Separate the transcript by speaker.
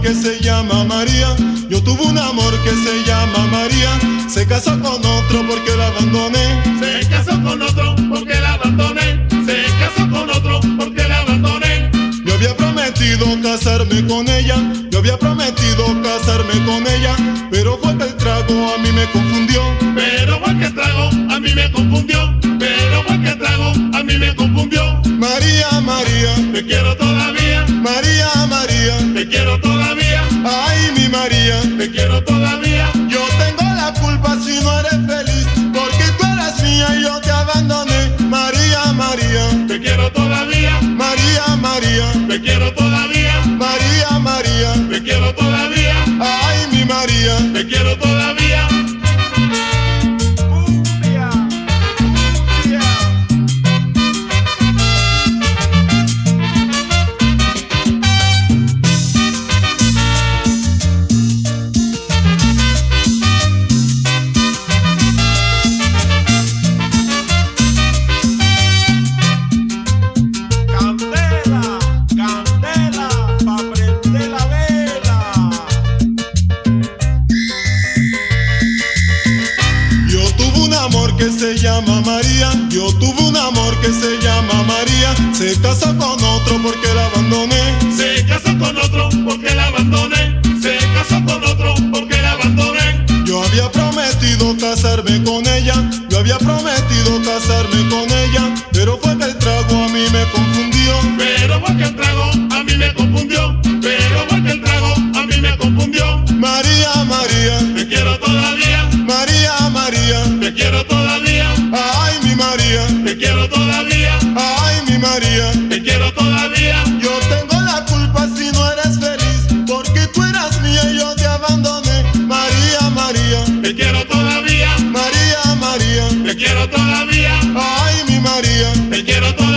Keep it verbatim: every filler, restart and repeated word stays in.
Speaker 1: que se llama María. Yo tuve un amor que se llama María. Se casó con otro porque la abandoné.
Speaker 2: Se casó con otro porque la abandoné. Se casó con otro porque la abandoné.
Speaker 1: Yo había prometido casarme con ella. Yo había prometido casarme con ella. Pero fue que el trago a mí me confundió.
Speaker 2: Pero fue que el trago a mí me confundió. Pero fue que el trago a mí me confundió.
Speaker 1: María, María,
Speaker 2: te quiero todavía.
Speaker 1: María, María,
Speaker 2: te quiero todavía.
Speaker 1: Ay, mi María,
Speaker 2: te quiero todavía.
Speaker 1: Yo tengo la culpa si no eres feliz, porque tú eras mía y yo te abandoné. María, María,
Speaker 2: te quiero todavía.
Speaker 1: María, María,
Speaker 2: te quiero todavía.
Speaker 1: María, María,
Speaker 2: te quiero todavía.
Speaker 1: Ay, mi María,
Speaker 2: te quiero todavía.
Speaker 1: Cumbia, cumbia. Candela, candela, pa' prender la vela. Yo tuve un amor que se llama María. Yo tuve un amor que se llama María. Se casó con otro porque la abandoné.
Speaker 2: Se casó con otro porque la abandoné. Se casó con otro porque la abandoné.
Speaker 1: Yo había prometido casarme con ella. Yo había prometido casarme con ella. Pero fue que el trago a mí me confundió.
Speaker 2: Pero fue que el trago a mí me confundió. Pero fue que el trago a mí me confundió.
Speaker 1: María, María,
Speaker 2: te quiero todavía.
Speaker 1: María, María,
Speaker 2: te quiero todavía.
Speaker 1: Ay, mi María,
Speaker 2: te quiero todavía.
Speaker 1: Ay, mi María,
Speaker 2: te quiero todavía.
Speaker 1: yo tengo la culpa si no eres feliz, porque tú eras mía y yo te abandoné. María, María,
Speaker 2: te quiero todavía.
Speaker 1: María, María,
Speaker 2: te quiero todavía.
Speaker 1: Ay, mi María,
Speaker 2: te quiero todavía.